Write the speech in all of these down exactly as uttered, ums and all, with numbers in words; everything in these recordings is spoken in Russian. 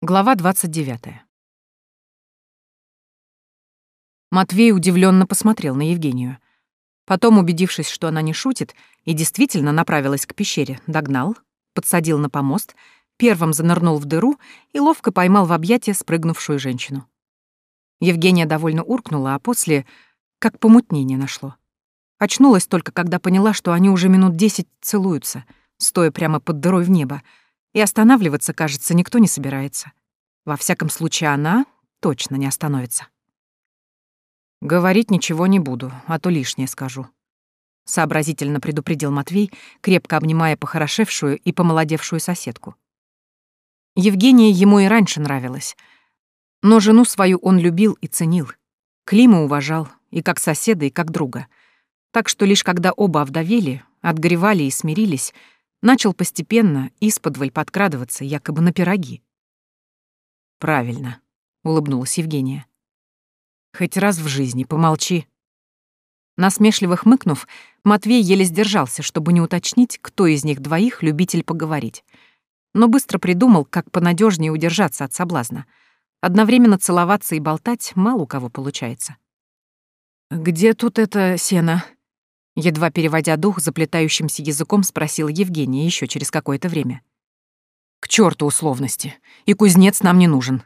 Глава двадцать девятая. Матвей удивленно посмотрел на Евгению. Потом, убедившись, что она не шутит, и действительно направилась к пещере, догнал, подсадил на помост, первым занырнул в дыру и ловко поймал в объятия спрыгнувшую женщину. Евгения довольно уркнула, а после как помутнение нашло. Очнулась только, когда поняла, что они уже минут десять целуются, стоя прямо под дырой в небо, и останавливаться, кажется, никто не собирается. Во всяком случае, она точно не остановится. «Говорить ничего не буду, а то лишнее скажу», — сообразительно предупредил Матвей, крепко обнимая похорошевшую и помолодевшую соседку. Евгения ему и раньше нравилась, но жену свою он любил и ценил, Клима уважал и как соседа, и как друга, так что лишь когда оба овдовели, отгоревали и смирились, начал постепенно исподволь подкрадываться якобы на пироги. «Правильно», — улыбнулась Евгения. «Хоть раз в жизни помолчи». Насмешливо хмыкнув, Матвей еле сдержался, чтобы не уточнить, кто из них двоих любитель поговорить. Но быстро придумал, как понадежнее удержаться от соблазна. Одновременно целоваться и болтать мало у кого получается. «Где тут это сено?» Едва переводя дух, заплетающимся языком спросила Евгения еще через какое-то время. «К черту условности, и кузнец нам не нужен».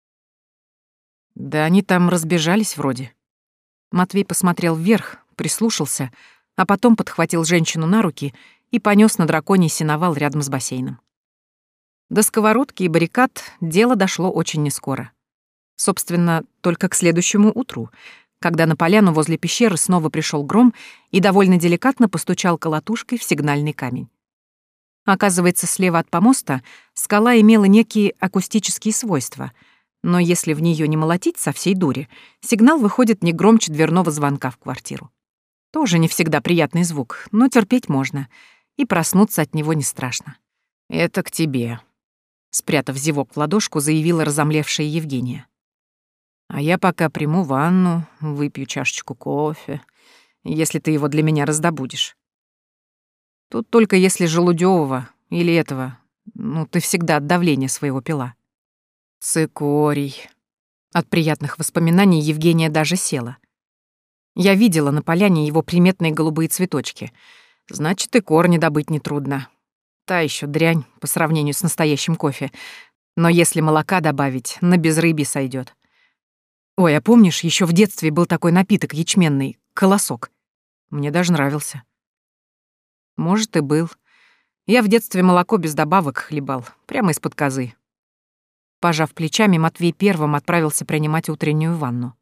«Да они там разбежались вроде». Матвей посмотрел вверх, прислушался, а потом подхватил женщину на руки и понёс на драконий сеновал рядом с бассейном. До сковородки и баррикад дело дошло очень нескоро. Собственно, только к следующему утру, когда на поляну возле пещеры снова пришел гром и довольно деликатно постучал колотушкой в сигнальный камень. Оказывается, слева от помоста скала имела некие акустические свойства, но если в нее не молотить со всей дури, сигнал выходит не громче дверного звонка в квартиру. Тоже не всегда приятный звук, но терпеть можно, и проснуться от него не страшно. «Это к тебе», — спрятав зевок в ладошку, заявила разомлевшая Евгения. «А я пока приму ванну, выпью чашечку кофе, если ты его для меня раздобудешь. Тут только если желудёвого или этого, ну, ты всегда от давления своего пила». Цикорий. От приятных воспоминаний Евгения даже села. Я видела на поляне его приметные голубые цветочки. Значит, и корни добыть нетрудно. Та еще дрянь по сравнению с настоящим кофе. Но если молока добавить, на безрыбье сойдет. Ой, а помнишь, еще в детстве был такой напиток ячменный — колосок? Мне даже нравился. Может, и был. Я в детстве молоко без добавок хлебал, прямо из-под козы. Пожав плечами, Матвей первым отправился принимать утреннюю ванну.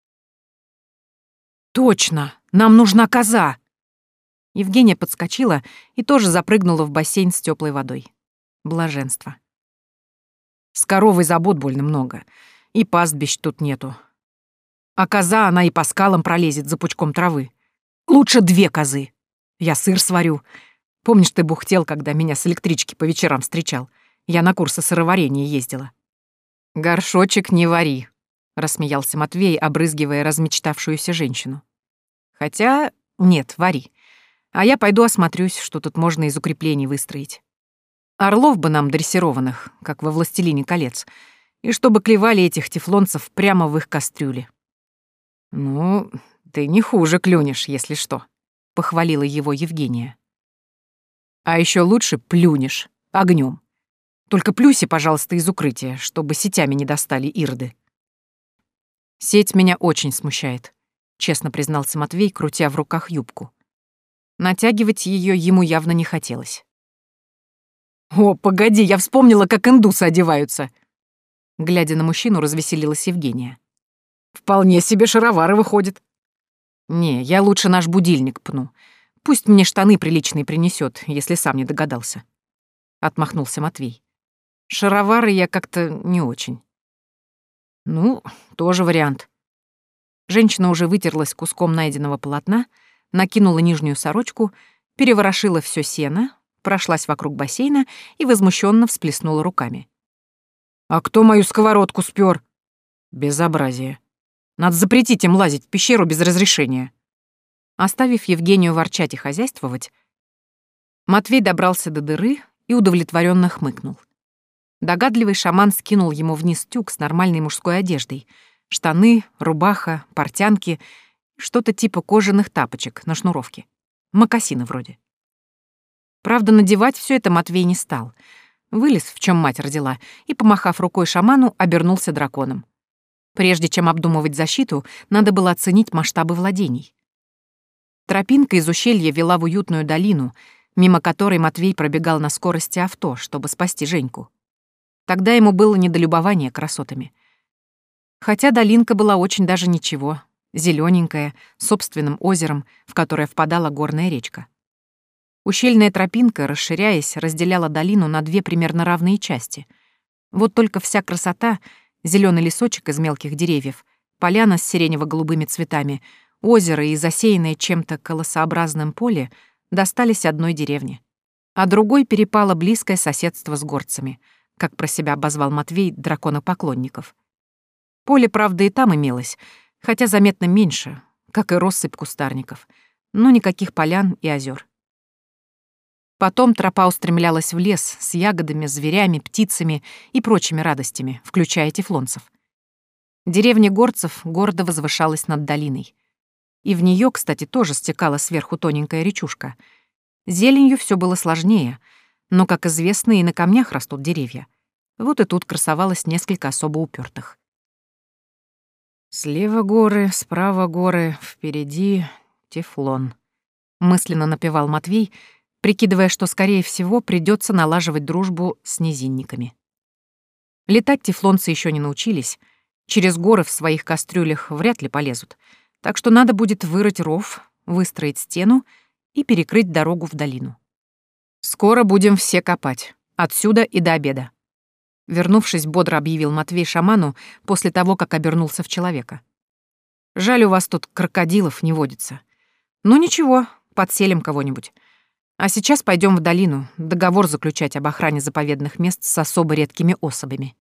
«Точно! Нам нужна коза!» Евгения подскочила и тоже запрыгнула в бассейн с теплой водой. Блаженство. С коровой забот больно много, и пастбищ тут нету. А коза, она и по скалам пролезет за пучком травы. Лучше две козы. Я сыр сварю. Помнишь, ты бухтел, когда меня с электрички по вечерам встречал? Я на курсы сыроварения ездила. «Горшочек не вари», — рассмеялся Матвей, обрызгивая размечтавшуюся женщину. «Хотя нет, вари. А я пойду осмотрюсь, что тут можно из укреплений выстроить. Орлов бы нам дрессированных, как во «Властелине колец», и чтобы клевали этих тефлонцев прямо в их кастрюле». «Ну, ты не хуже клюнешь, если что», — похвалила его Евгения. «А еще лучше плюнешь огнем. Только плюси, пожалуйста, из укрытия, чтобы сетями не достали ирды». «Сеть меня очень смущает», — честно признался Матвей, крутя в руках юбку. Натягивать ее ему явно не хотелось. «О, погоди, я вспомнила, как индусы одеваются!» Глядя на мужчину, развеселилась Евгения. «Вполне себе шаровары выходят». «Не, я лучше наш будильник пну. Пусть мне штаны приличные принесет, если сам не догадался», — отмахнулся Матвей. «Шаровары я как-то не очень». «Ну, тоже вариант». Женщина уже вытерлась куском найденного полотна, накинула нижнюю сорочку, переворошила все сено, прошлась вокруг бассейна и возмущенно всплеснула руками. «А кто мою сковородку спер?» «Безобразие. Надо запретить им лазить в пещеру без разрешения». Оставив Евгению ворчать и хозяйствовать, Матвей добрался до дыры и удовлетворенно хмыкнул. Догадливый шаман скинул ему вниз тюк с нормальной мужской одеждой. Штаны, рубаха, портянки, что-то типа кожаных тапочек на шнуровке. Мокасины вроде. Правда, надевать все это Матвей не стал. Вылез, в чем мать родила, и, помахав рукой шаману, обернулся драконом. Прежде чем обдумывать защиту, надо было оценить масштабы владений. Тропинка из ущелья вела в уютную долину, мимо которой Матвей пробегал на скорости авто, чтобы спасти Женьку. Тогда ему было не до любования красотами. Хотя долинка была очень даже ничего, зелененькая, с собственным озером, в которое впадала горная речка. Ущельная тропинка, расширяясь, разделяла долину на две примерно равные части. Вот только вся красота — зеленый лесочек из мелких деревьев, поляна с сиренево-голубыми цветами, озеро и засеянное чем-то колосообразным поле — достались одной деревне. А другой перепало близкое соседство с горцами, как про себя обозвал Матвей драконопоклонников. Поле, правда, и там имелось, хотя заметно меньше, как и россыпь кустарников, но никаких полян и озер. Потом тропа устремлялась в лес с ягодами, зверями, птицами и прочими радостями, включая тефлонцев. Деревня горцев гордо возвышалась над долиной. И в нее, кстати, тоже стекала сверху тоненькая речушка. Зеленью все было сложнее, но, как известно, и на камнях растут деревья. Вот и тут красовалось несколько особо упертых. «Слева горы, справа горы, впереди тефлон», — мысленно напевал Матвей, прикидывая, что, скорее всего, придется налаживать дружбу с низинниками. Летать тефлонцы еще не научились, через горы в своих кастрюлях вряд ли полезут, так что надо будет вырыть ров, выстроить стену и перекрыть дорогу в долину. «Скоро будем все копать, отсюда и до обеда», — вернувшись, бодро объявил Матвей шаману после того, как обернулся в человека. «Жаль, у вас тут крокодилов не водится. Ну ничего, подселим кого-нибудь. А сейчас пойдем в долину, договор заключать об охране заповедных мест с особо редкими особями».